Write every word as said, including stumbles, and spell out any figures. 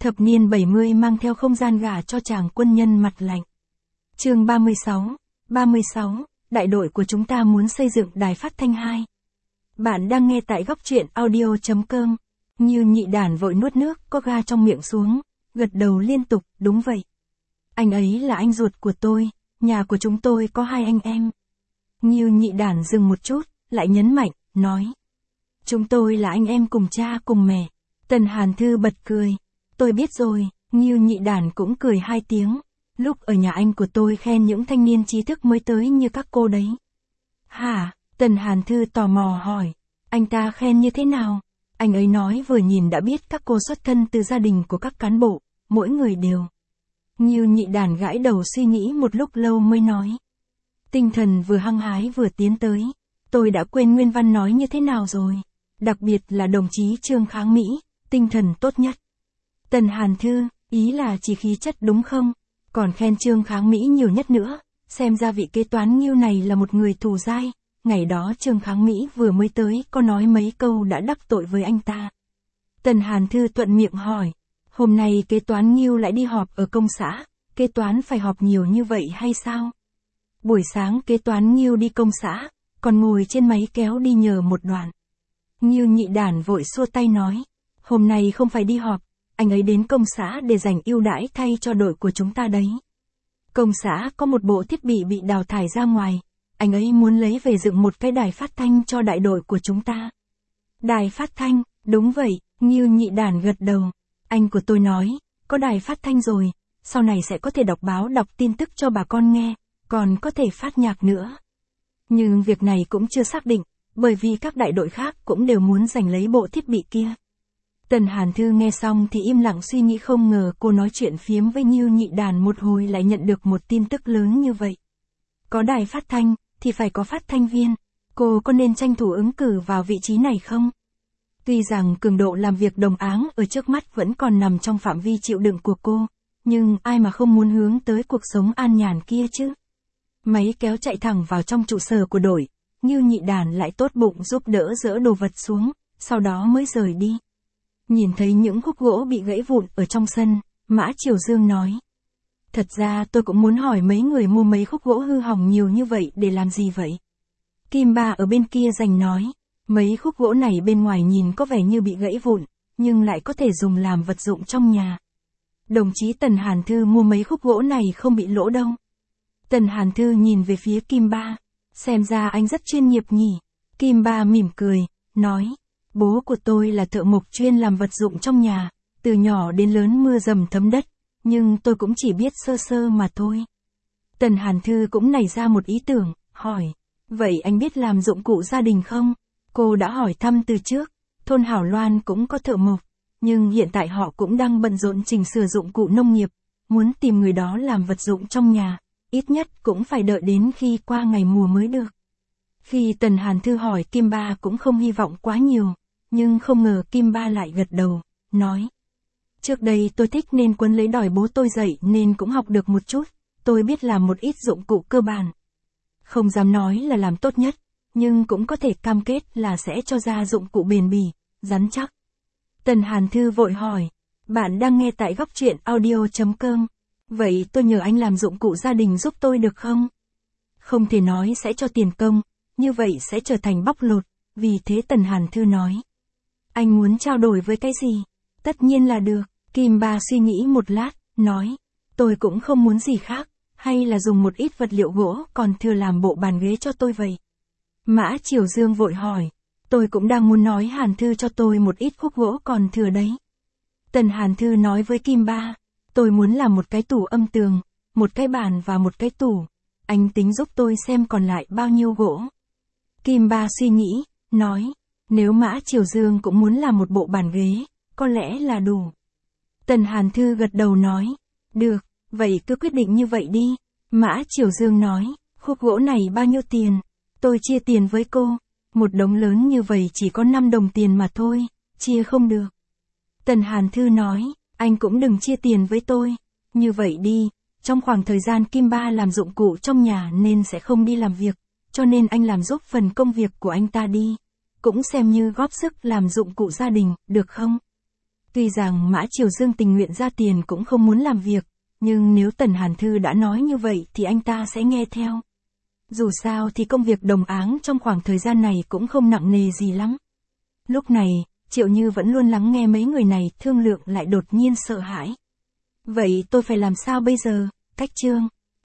Thập niên bảy mươi mang theo không gian gả cho chàng quân nhân mặt lạnh. Chương ba mươi sáu, ba mươi sáu, đại đội của chúng ta muốn xây dựng đài phát thanh hai. Bạn đang nghe tại góc truyện audio chấm com. Như Nhị Đản vội nuốt nước có ga trong miệng xuống, gật đầu liên tục, đúng vậy. Anh ấy là anh ruột của tôi, nhà của chúng tôi có hai anh em. Như Nhị Đản dừng một chút, lại nhấn mạnh, nói. Chúng tôi là anh em cùng cha cùng mẹ. Tần Hàn Thư bật cười. Tôi biết rồi, Như Nhị Đản cũng cười hai tiếng. Lúc ở nhà anh của tôi khen những thanh niên trí thức mới tới như các cô đấy. Hả? Tần Hàn Thư tò mò hỏi. Anh ta khen như thế nào? Anh ấy nói vừa nhìn đã biết các cô xuất thân từ gia đình của các cán bộ, mỗi người đều. Như Nhị Đản gãi đầu suy nghĩ một lúc lâu mới nói. Tinh thần vừa hăng hái vừa tiến tới. Tôi đã quên nguyên văn nói như thế nào rồi. Đặc biệt là đồng chí Trương Kháng Mỹ, tinh thần tốt nhất. Tần Hàn Thư, ý là chỉ khí chất đúng không? Còn khen Trương Kháng Mỹ nhiều nhất nữa. Xem ra vị kế toán Ngưu này là một người thù dai. Ngày đó Trương Kháng Mỹ vừa mới tới có nói mấy câu đã đắc tội với anh ta. Tần Hàn Thư thuận miệng hỏi. Hôm nay kế toán Ngưu lại đi họp ở công xã. Kế toán phải họp nhiều như vậy hay sao? Buổi sáng kế toán Ngưu đi công xã, còn ngồi trên máy kéo đi nhờ một đoạn. Như Nhị Đản vội xua tay nói. Hôm nay không phải đi họp, anh ấy đến công xã để dành ưu đãi thay cho đội của chúng ta đấy. Công xã có một bộ thiết bị bị đào thải ra ngoài, anh ấy muốn lấy về dựng một cái đài phát thanh cho đại đội của chúng ta. Đài phát thanh, đúng vậy, Như Nhị Đản gật đầu. Anh của tôi nói, có đài phát thanh rồi, sau này sẽ có thể đọc báo đọc tin tức cho bà con nghe, còn có thể phát nhạc nữa. Nhưng việc này cũng chưa xác định, bởi vì các đại đội khác cũng đều muốn giành lấy bộ thiết bị kia. Tần Hàn Thư nghe xong thì im lặng suy nghĩ, không ngờ cô nói chuyện phiếm với Như Nhị Đản một hồi lại nhận được một tin tức lớn như vậy. Có đài phát thanh, thì phải có phát thanh viên. Cô có nên tranh thủ ứng cử vào vị trí này không? Tuy rằng cường độ làm việc đồng áng ở trước mắt vẫn còn nằm trong phạm vi chịu đựng của cô, nhưng ai mà không muốn hướng tới cuộc sống an nhàn kia chứ? Máy kéo chạy thẳng vào trong trụ sở của đội, Như Nhị Đản lại tốt bụng giúp đỡ dỡ đồ vật xuống, sau đó mới rời đi. Nhìn thấy những khúc gỗ bị gãy vụn ở trong sân, Mã Triều Dương nói. Thật ra tôi cũng muốn hỏi mấy người mua mấy khúc gỗ hư hỏng nhiều như vậy để làm gì vậy? Kim Ba ở bên kia giành nói. Mấy khúc gỗ này bên ngoài nhìn có vẻ như bị gãy vụn, nhưng lại có thể dùng làm vật dụng trong nhà. Đồng chí Tần Hàn Thư mua mấy khúc gỗ này không bị lỗ đâu. Tần Hàn Thư nhìn về phía Kim Ba. Xem ra anh rất chuyên nghiệp nhỉ. Kim Ba mỉm cười, nói. Bố của tôi là thợ mộc chuyên làm vật dụng trong nhà, từ nhỏ đến lớn mưa dầm thấm đất, nhưng tôi cũng chỉ biết sơ sơ mà thôi. Tần Hàn Thư cũng nảy ra một ý tưởng, hỏi. Vậy anh biết làm dụng cụ gia đình không? Cô đã hỏi thăm từ trước, thôn Hảo Loan cũng có thợ mộc, nhưng hiện tại họ cũng đang bận rộn chỉnh sửa dụng cụ nông nghiệp, muốn tìm người đó làm vật dụng trong nhà, ít nhất cũng phải đợi đến khi qua ngày mùa mới được. Khi Tần Hàn Thư hỏi, Kim Ba cũng không hy vọng quá nhiều, nhưng không ngờ Kim Ba lại gật đầu, nói. Trước đây tôi thích nên quấn lấy đòi bố tôi dạy nên cũng học được một chút, tôi biết làm một ít dụng cụ cơ bản. Không dám nói là làm tốt nhất, nhưng cũng có thể cam kết là sẽ cho ra dụng cụ bền bỉ, rắn chắc. Tần Hàn Thư vội hỏi, bạn đang nghe tại góc truyện audio chấm com, vậy tôi nhờ anh làm dụng cụ gia đình giúp tôi được không? Không thể nói sẽ cho tiền công, như vậy sẽ trở thành bóc lột, vì thế Tần Hàn Thư nói. Anh muốn trao đổi với cái gì? Tất nhiên là được. Kim Ba suy nghĩ một lát, nói. Tôi cũng không muốn gì khác, hay là dùng một ít vật liệu gỗ còn thừa làm bộ bàn ghế cho tôi vậy. Mã Triều Dương vội hỏi. Tôi cũng đang muốn nói Hàn Thư cho tôi một ít khúc gỗ còn thừa đấy. Tần Hàn Thư nói với Kim Ba. Tôi muốn làm một cái tủ âm tường, một cái bàn và một cái tủ. Anh tính giúp tôi xem còn lại bao nhiêu gỗ. Kim Ba suy nghĩ, nói. Nếu Mã Triều Dương cũng muốn làm một bộ bàn ghế, có lẽ là đủ. Tần Hàn Thư gật đầu nói. Được, vậy cứ quyết định như vậy đi. Mã Triều Dương nói. Khúc gỗ này bao nhiêu tiền? Tôi chia tiền với cô. Một đống lớn như vậy chỉ có năm đồng tiền mà thôi, chia không được. Tần Hàn Thư nói. Anh cũng đừng chia tiền với tôi. Như vậy đi, trong khoảng thời gian Kim Ba làm dụng cụ trong nhà nên sẽ không đi làm việc, cho nên anh làm giúp phần công việc của anh ta đi. Cũng xem như góp sức làm dụng cụ gia đình, được không? Tuy rằng Mã Triều Dương tình nguyện ra tiền cũng không muốn làm việc, nhưng nếu Tần Hàn Thư đã nói như vậy thì anh ta sẽ nghe theo. Dù sao thì công việc đồng áng trong khoảng thời gian này cũng không nặng nề gì lắm. Lúc này, Triệu Như vẫn luôn lắng nghe mấy người này thương lượng lại đột nhiên sợ hãi. Vậy tôi phải làm sao bây giờ, Cách Trương?